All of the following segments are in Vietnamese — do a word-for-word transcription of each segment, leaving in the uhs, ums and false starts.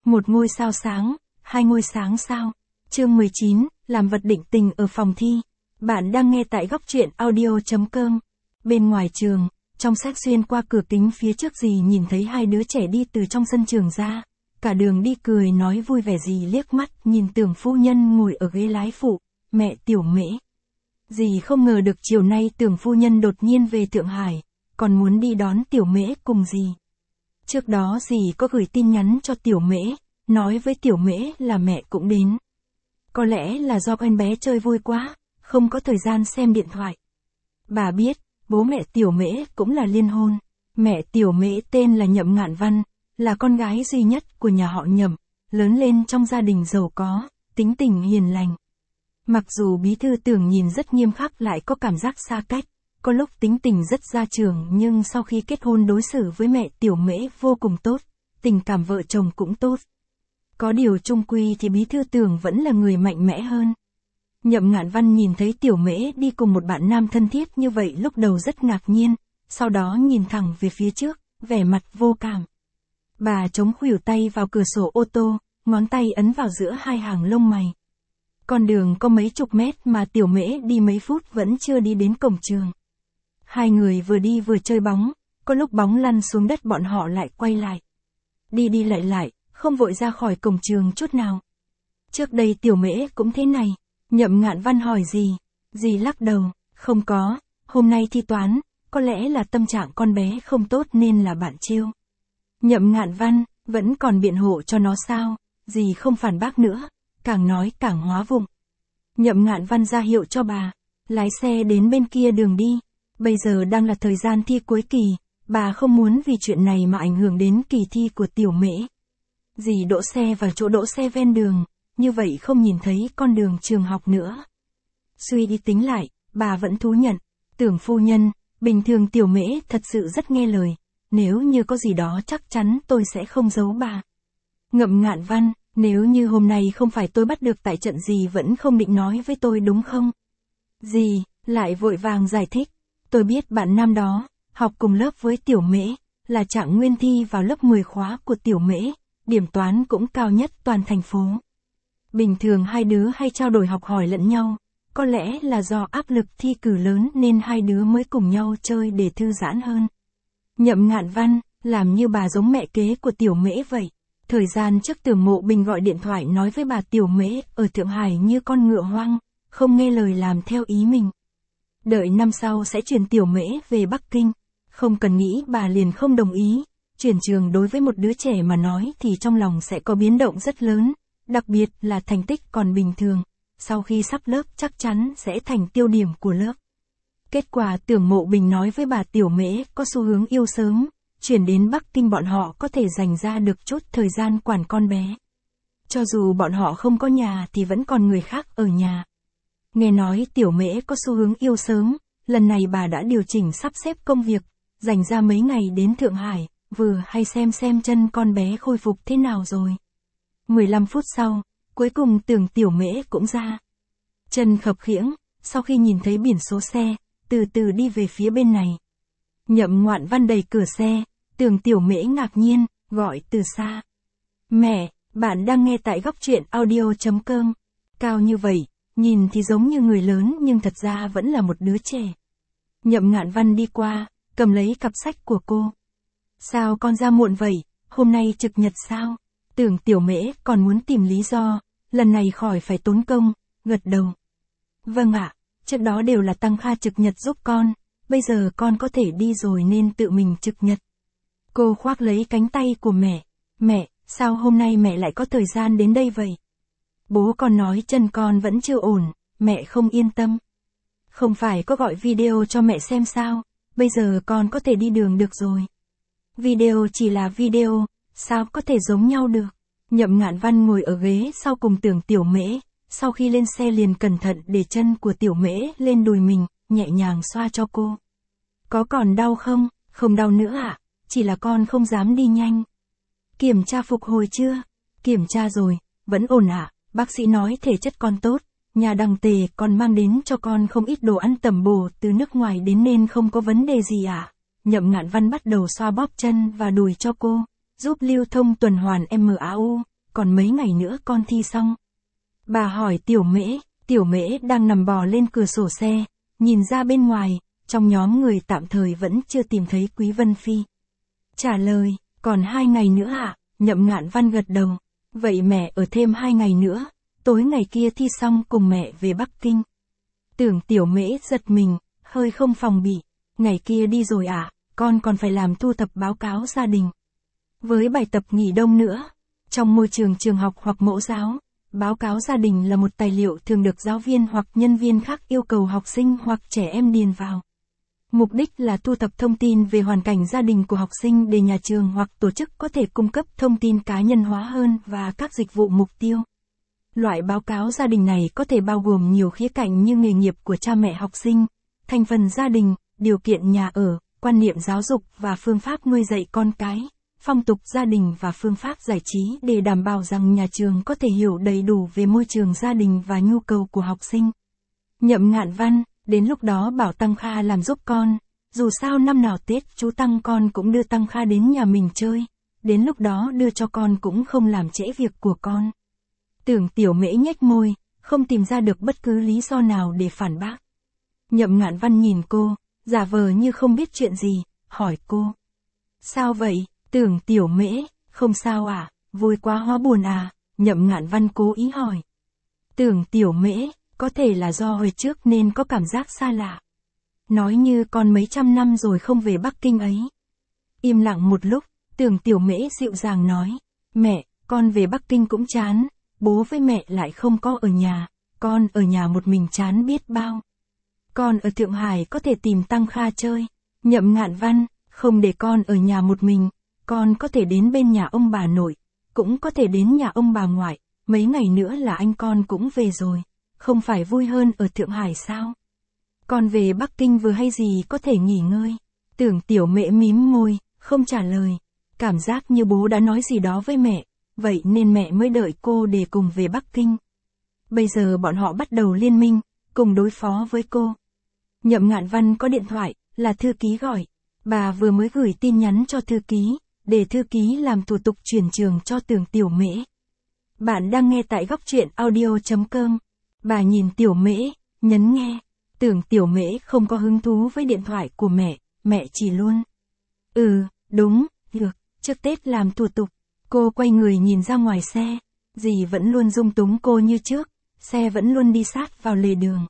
Một ngôi sao sáng, hai ngôi sáng sao. Chương mười chín, làm vật định tình ở phòng thi. Bạn đang nghe tại góc truyện audio.com. Bên ngoài trường, trong sách xuyên qua cửa kính phía trước dì nhìn thấy hai đứa trẻ đi từ trong sân trường ra. Cả đường đi cười nói vui vẻ, dì liếc mắt nhìn Tưởng phu nhân ngồi ở ghế lái phụ, mẹ Tiểu Mễ. Dì không ngờ được chiều nay Tưởng phu nhân đột nhiên về Thượng Hải, còn muốn đi đón Tiểu Mễ cùng dì. Trước đó dì có gửi tin nhắn cho Tiểu Mễ, nói với Tiểu Mễ là mẹ cũng đến. Có lẽ là do con bé chơi vui quá, không có thời gian xem điện thoại. Bà biết, bố mẹ Tiểu Mễ cũng là liên hôn. Mẹ Tiểu Mễ tên là Nhậm Ngạn Văn, là con gái duy nhất của nhà họ Nhậm, lớn lên trong gia đình giàu có, tính tình hiền lành. Mặc dù bí thư Tưởng nhìn rất nghiêm khắc lại có cảm giác xa cách, có lúc tính tình rất gia trưởng, nhưng sau khi kết hôn đối xử với mẹ Tiểu Mễ vô cùng tốt, tình cảm vợ chồng cũng tốt. Có điều chung quy thì bí thư Tưởng vẫn là người mạnh mẽ hơn. Nhậm Ngạn Văn nhìn thấy Tiểu Mễ đi cùng một bạn nam thân thiết như vậy lúc đầu rất ngạc nhiên, sau đó nhìn thẳng về phía trước, vẻ mặt vô cảm. Bà chống khuỷu tay vào cửa sổ ô tô, ngón tay ấn vào giữa hai hàng lông mày. Con đường có mấy chục mét mà Tiểu Mễ đi mấy phút vẫn chưa đi đến cổng trường. Hai người vừa đi vừa chơi bóng, có lúc bóng lăn xuống đất bọn họ lại quay lại. Đi đi lại lại, không vội ra khỏi cổng trường chút nào. Trước đây Tiểu Mễ cũng thế này. Nhậm Ngạn Văn hỏi gì? Dì lắc đầu, không có, hôm nay thi toán, có lẽ là tâm trạng con bé không tốt nên là bạn trêu. Nhậm Ngạn Văn, vẫn còn biện hộ cho nó sao? Dì không phản bác nữa, càng nói càng hóa vụng. Nhậm Ngạn Văn ra hiệu cho bà, lái xe đến bên kia đường đi. Bây giờ đang là thời gian thi cuối kỳ, bà không muốn vì chuyện này mà ảnh hưởng đến kỳ thi của Tiểu Mễ. Dì đỗ xe vào chỗ đỗ xe ven đường, như vậy không nhìn thấy con đường trường học nữa. Suy đi tính lại, bà vẫn thú nhận, Tưởng phu nhân, bình thường Tiểu Mễ thật sự rất nghe lời, nếu như có gì đó chắc chắn tôi sẽ không giấu bà. Ngậm Ngạn Văn, nếu như hôm nay không phải tôi bắt được tại trận dì vẫn không định nói với tôi đúng không? Dì, lại vội vàng giải thích, tôi biết bạn nam đó, học cùng lớp với Tiểu Mễ, là trạng nguyên thi vào lớp mười khóa của Tiểu Mễ, điểm toán cũng cao nhất toàn thành phố. Bình thường hai đứa hay trao đổi học hỏi lẫn nhau, có lẽ là do áp lực thi cử lớn nên hai đứa mới cùng nhau chơi để thư giãn hơn. Nhậm Ngạn Văn, làm như bà giống mẹ kế của Tiểu Mễ vậy. Thời gian trước Tưởng Mộ Bình gọi điện thoại nói với bà Tiểu Mễ ở Thượng Hải như con ngựa hoang, không nghe lời làm theo ý mình. Đợi năm sau sẽ chuyển Tiểu Mễ về Bắc Kinh, không cần nghĩ bà liền không đồng ý. Chuyển trường đối với một đứa trẻ mà nói thì trong lòng sẽ có biến động rất lớn. Đặc biệt là thành tích còn bình thường, sau khi sắp lớp chắc chắn sẽ thành tiêu điểm của lớp. Kết quả Tưởng Mộ Bình nói với bà Tiểu Mễ có xu hướng yêu sớm, chuyển đến Bắc Kinh bọn họ có thể dành ra được chút thời gian quản con bé. Cho dù bọn họ không có nhà thì vẫn còn người khác ở nhà. Nghe nói Tiểu Mễ có xu hướng yêu sớm, lần này bà đã điều chỉnh sắp xếp công việc, dành ra mấy ngày đến Thượng Hải, vừa hay xem xem chân con bé khôi phục thế nào rồi. mười lăm phút sau, cuối cùng Tưởng Tiểu Mễ cũng ra. Chân khập khiễng, sau khi nhìn thấy biển số xe, từ từ đi về phía bên này. Nhậm Ngạn Văn đẩy cửa xe, Tưởng Tiểu Mễ ngạc nhiên, gọi từ xa. Mẹ, bạn đang nghe tại góc truyện audio.com. Cao như vậy, nhìn thì giống như người lớn nhưng thật ra vẫn là một đứa trẻ. Nhậm Ngạn Văn đi qua, cầm lấy cặp sách của cô. Sao con ra muộn vậy, hôm nay trực nhật sao? Tưởng Tiểu Mễ còn muốn tìm lý do, lần này khỏi phải tốn công, gật đầu. Vâng ạ, trước đó đều là Tăng Kha trực nhật giúp con, bây giờ con có thể đi rồi nên tự mình trực nhật. Cô khoác lấy cánh tay của mẹ, mẹ, sao hôm nay mẹ lại có thời gian đến đây vậy? Bố con nói chân con vẫn chưa ổn, mẹ không yên tâm. Không phải có gọi video cho mẹ xem sao, bây giờ con có thể đi đường được rồi. Video chỉ là video, sao có thể giống nhau được? Nhậm Ngạn Văn ngồi ở ghế sau cùng Tưởng Tiểu Mễ, sau khi lên xe liền cẩn thận để chân của Tiểu Mễ lên đùi mình, nhẹ nhàng xoa cho cô. Có còn đau không? Không đau nữa ạ, à? Chỉ là con không dám đi nhanh. Kiểm tra phục hồi chưa? Kiểm tra rồi, vẫn ổn ạ, à? Bác sĩ nói thể chất con tốt, nhà Đằng Tề còn mang đến cho con không ít đồ ăn tẩm bổ từ nước ngoài đến nên không có vấn đề gì ạ. À? Nhậm Ngạn Văn bắt đầu xoa bóp chân và đùi cho cô, giúp lưu thông tuần hoàn em a u, còn mấy ngày nữa con thi xong. Bà hỏi Tiểu Mễ, Tiểu Mễ đang nằm bò lên cửa sổ xe, nhìn ra bên ngoài, trong nhóm người tạm thời vẫn chưa tìm thấy Quý Vân Phi. Trả lời, còn hai ngày nữa ạ, Nhậm Ngạn Văn gật đầu. Vậy mẹ ở thêm hai ngày nữa, tối ngày kia thi xong cùng mẹ về Bắc Kinh. Tưởng Tiểu Mễ giật mình, hơi không phòng bị. Ngày kia đi rồi à, con còn phải làm thu thập báo cáo gia đình. Với bài tập nghỉ đông nữa, trong môi trường trường học hoặc mẫu giáo, báo cáo gia đình là một tài liệu thường được giáo viên hoặc nhân viên khác yêu cầu học sinh hoặc trẻ em điền vào. Mục đích là thu thập thông tin về hoàn cảnh gia đình của học sinh để nhà trường hoặc tổ chức có thể cung cấp thông tin cá nhân hóa hơn và các dịch vụ mục tiêu. Loại báo cáo gia đình này có thể bao gồm nhiều khía cạnh như nghề nghiệp của cha mẹ học sinh, thành phần gia đình, điều kiện nhà ở, quan niệm giáo dục và phương pháp nuôi dạy con cái, phong tục gia đình và phương pháp giải trí để đảm bảo rằng nhà trường có thể hiểu đầy đủ về môi trường gia đình và nhu cầu của học sinh. Nhậm Ngạn Văn, đến lúc đó bảo Tăng Kha làm giúp con, dù sao năm nào Tết chú Tăng con cũng đưa Tăng Kha đến nhà mình chơi, đến lúc đó đưa cho con cũng không làm trễ việc của con. Tưởng Tiểu Mễ nhếch môi, không tìm ra được bất cứ lý do nào để phản bác. Nhậm Ngạn Văn nhìn cô, giả vờ như không biết chuyện gì, hỏi cô. Sao vậy, Tưởng Tiểu Mễ, không sao à, vui quá hóa buồn à, Nhậm Ngạn Văn cố ý hỏi. Tưởng Tiểu Mễ, có thể là do hồi trước nên có cảm giác xa lạ. Nói như con mấy trăm năm rồi không về Bắc Kinh ấy. Im lặng một lúc, Tưởng Tiểu Mễ dịu dàng nói, mẹ, con về Bắc Kinh cũng chán, bố với mẹ lại không có ở nhà, con ở nhà một mình chán biết bao. Con ở Thượng Hải có thể tìm Tăng Kha chơi. Nhậm Ngạn Văn, không để con ở nhà một mình, con có thể đến bên nhà ông bà nội, cũng có thể đến nhà ông bà ngoại, mấy ngày nữa là anh con cũng về rồi, không phải vui hơn ở Thượng Hải sao? Con về Bắc Kinh vừa hay gì có thể nghỉ ngơi. Tưởng Tiểu Mễ mím môi, không trả lời, cảm giác như bố đã nói gì đó với mẹ, vậy nên mẹ mới đợi cô để cùng về Bắc Kinh. Bây giờ bọn họ bắt đầu liên minh, cùng đối phó với cô. Nhậm Ngạn Văn có điện thoại, là thư ký gọi. Bà vừa mới gửi tin nhắn cho thư ký, để thư ký làm thủ tục chuyển trường cho Tưởng Tiểu Mễ. Bạn đang nghe tại góc truyện audio chấm com. Bà nhìn Tiểu Mễ, nhấn nghe. Tưởng Tiểu Mễ không có hứng thú với điện thoại của mẹ, mẹ chỉ luôn. Ừ, đúng, được, trước Tết làm thủ tục. Cô quay người nhìn ra ngoài xe. Dì vẫn luôn dung túng cô như trước, xe vẫn luôn đi sát vào lề đường.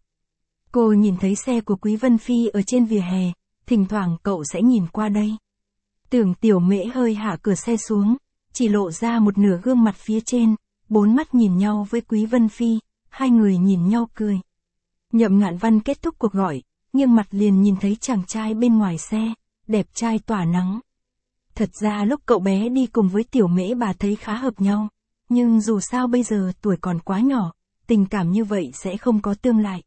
Cô nhìn thấy xe của Quý Vân Phi ở trên vỉa hè, thỉnh thoảng cậu sẽ nhìn qua đây. Tưởng Tiểu Mễ hơi hạ cửa xe xuống, chỉ lộ ra một nửa gương mặt phía trên, bốn mắt nhìn nhau với Quý Vân Phi, hai người nhìn nhau cười. Nhậm Ngạn Văn kết thúc cuộc gọi, nghiêng mặt liền nhìn thấy chàng trai bên ngoài xe, đẹp trai tỏa nắng. Thật ra lúc cậu bé đi cùng với Tiểu Mễ bà thấy khá hợp nhau, nhưng dù sao bây giờ tuổi còn quá nhỏ, tình cảm như vậy sẽ không có tương lai.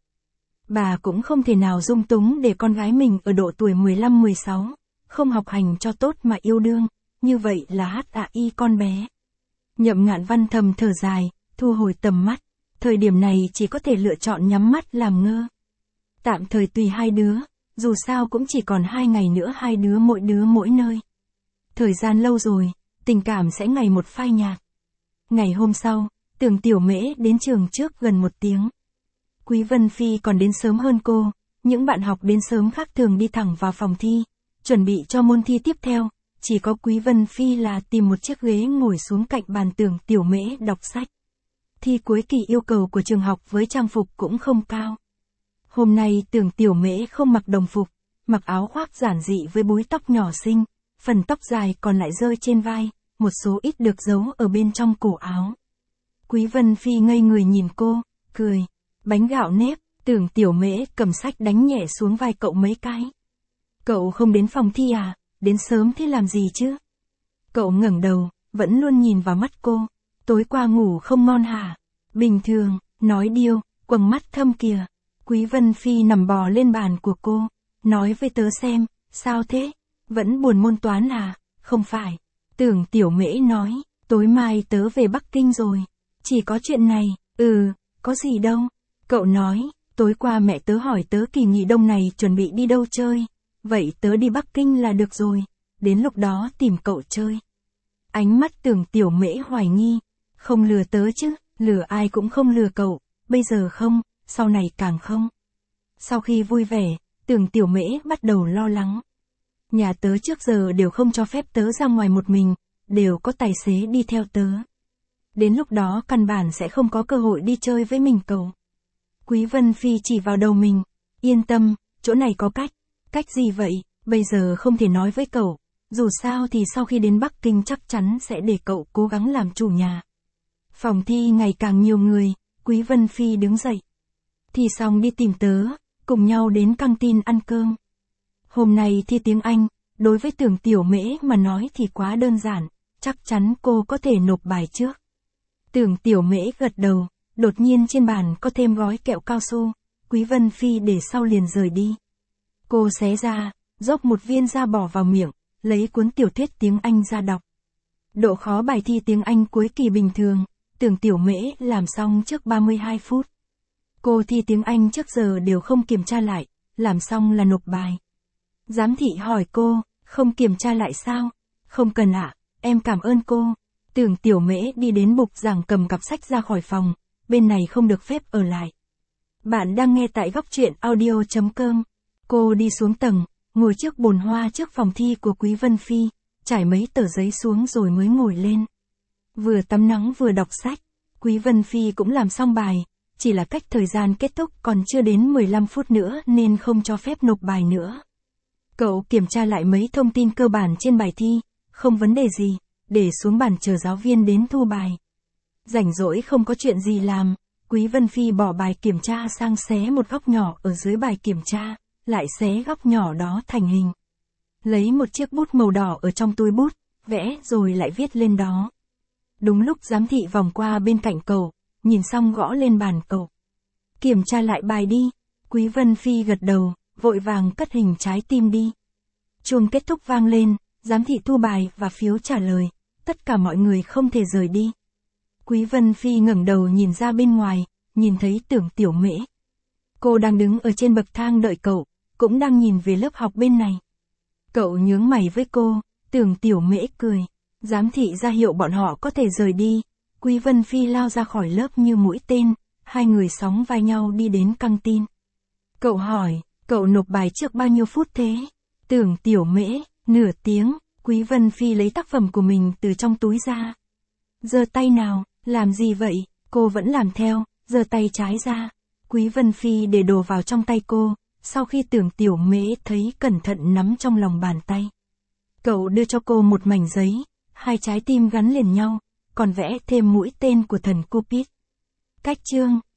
Bà cũng không thể nào dung túng để con gái mình ở độ tuổi mười lăm mười sáu, không học hành cho tốt mà yêu đương, như vậy là hát ạ y con bé. Nhậm Ngạn Văn thầm thở dài, thu hồi tầm mắt, thời điểm này chỉ có thể lựa chọn nhắm mắt làm ngơ. Tạm thời tùy hai đứa, dù sao cũng chỉ còn hai ngày nữa hai đứa mỗi đứa mỗi nơi. Thời gian lâu rồi, tình cảm sẽ ngày một phai nhạt. Ngày hôm sau, Tưởng Tiểu Mễ đến trường trước gần một tiếng. Quý Vân Phi còn đến sớm hơn cô, những bạn học đến sớm khác thường đi thẳng vào phòng thi, chuẩn bị cho môn thi tiếp theo, chỉ có Quý Vân Phi là tìm một chiếc ghế ngồi xuống cạnh bàn Tưởng Tiểu Mễ đọc sách. Thi cuối kỳ yêu cầu của trường học với trang phục cũng không cao. Hôm nay Tưởng Tiểu Mễ không mặc đồng phục, mặc áo khoác giản dị với búi tóc nhỏ xinh, phần tóc dài còn lại rơi trên vai, một số ít được giấu ở bên trong cổ áo. Quý Vân Phi ngây người nhìn cô, cười. Bánh gạo nếp, Tưởng Tiểu Mễ cầm sách đánh nhẹ xuống vai cậu mấy cái. Cậu không đến phòng thi à, đến sớm thế làm gì chứ? Cậu ngẩng đầu, vẫn luôn nhìn vào mắt cô. Tối qua ngủ không ngon hả? Bình thường, nói điêu, quầng mắt thâm kìa. Quý Vân Phi nằm bò lên bàn của cô, nói với tớ xem, sao thế? Vẫn buồn môn toán à? Không phải. Tưởng Tiểu Mễ nói, tối mai tớ về Bắc Kinh rồi. Chỉ có chuyện này, ừ, có gì đâu. Cậu nói, tối qua mẹ tớ hỏi tớ kỳ nghỉ đông này chuẩn bị đi đâu chơi. Vậy tớ đi Bắc Kinh là được rồi, đến lúc đó tìm cậu chơi. Ánh mắt Tưởng Tiểu Mễ hoài nghi, Không lừa tớ chứ, lừa ai cũng không lừa cậu, bây giờ không, sau này càng không. Sau khi vui vẻ, Tưởng Tiểu Mễ bắt đầu lo lắng. Nhà tớ trước giờ đều không cho phép tớ ra ngoài một mình, đều có tài xế đi theo tớ. Đến lúc đó căn bản sẽ không có cơ hội đi chơi với mình cậu. Quý Vân Phi chỉ vào đầu mình, yên tâm, chỗ này có cách. Cách gì vậy, bây giờ không thể nói với cậu, dù sao thì sau khi đến Bắc Kinh chắc chắn sẽ để cậu cố gắng làm chủ nhà. Phòng thi ngày càng nhiều người, Quý Vân Phi đứng dậy. Thi xong đi tìm tớ, cùng nhau đến căng tin ăn cơm. Hôm nay thi tiếng Anh, đối với Tưởng Tiểu Mễ mà nói thì quá đơn giản, chắc chắn cô có thể nộp bài trước. Tưởng Tiểu Mễ gật đầu, đột nhiên trên bàn có thêm gói kẹo cao su, Quý Vân Phi để sau liền rời đi. Cô xé ra, dốc một viên ra bỏ vào miệng, lấy cuốn tiểu thuyết tiếng Anh ra đọc. Độ khó bài thi tiếng Anh cuối kỳ bình thường, Tưởng Tiểu Mễ làm xong trước ba mươi hai phút. Cô thi tiếng Anh trước giờ đều không kiểm tra lại, làm xong là nộp bài. Giám thị hỏi cô, không kiểm tra lại sao? Không cần ạ, em cảm ơn cô. Tưởng Tiểu Mễ đi đến bục giảng cầm cặp sách ra khỏi phòng, bên này không được phép ở lại. Bạn đang nghe tại góc truyện audio chấm com. Cô đi xuống tầng, ngồi trước bồn hoa trước phòng thi của Quý Vân Phi, trải mấy tờ giấy xuống rồi mới ngồi lên. Vừa tắm nắng vừa đọc sách, Quý Vân Phi cũng làm xong bài, chỉ là cách thời gian kết thúc còn chưa đến mười lăm phút nữa nên không cho phép nộp bài nữa. Cậu kiểm tra lại mấy thông tin cơ bản trên bài thi, không vấn đề gì, để xuống bàn chờ giáo viên đến thu bài. Rảnh rỗi không có chuyện gì làm, Quý Vân Phi bỏ bài kiểm tra sang xé một góc nhỏ ở dưới bài kiểm tra, lại xé góc nhỏ đó thành hình. Lấy một chiếc bút màu đỏ ở trong túi bút, vẽ rồi lại viết lên đó. Đúng lúc giám thị vòng qua bên cạnh cậu, nhìn xong gõ lên bàn cậu. Kiểm tra lại bài đi. Quý Vân Phi gật đầu, vội vàng cất hình trái tim đi. Chuông kết thúc vang lên, giám thị thu bài và phiếu trả lời, tất cả mọi người không thể rời đi. Quý Vân Phi ngẩng đầu nhìn ra bên ngoài, nhìn thấy Tưởng Tiểu Mễ. Cô đang đứng ở trên bậc thang đợi cậu, cũng đang nhìn về lớp học bên này. Cậu nhướng mày với cô, Tưởng Tiểu Mễ cười. Giám thị ra hiệu bọn họ có thể rời đi. Quý Vân Phi lao ra khỏi lớp như mũi tên, hai người sóng vai nhau đi đến căng tin. Cậu hỏi, cậu nộp bài trước bao nhiêu phút thế? Tưởng Tiểu Mễ, nửa tiếng. Quý Vân Phi lấy tác phẩm của mình từ trong túi ra. Giơ tay nào, làm gì vậy? Cô vẫn làm theo, giơ tay trái ra. Quý Vân Phi để đồ vào trong tay cô, sau khi Tưởng Tiểu Mễ thấy cẩn thận nắm trong lòng bàn tay. Cậu đưa cho cô một mảnh giấy, hai trái tim gắn liền nhau, còn vẽ thêm mũi tên của thần Cupid. Cách chương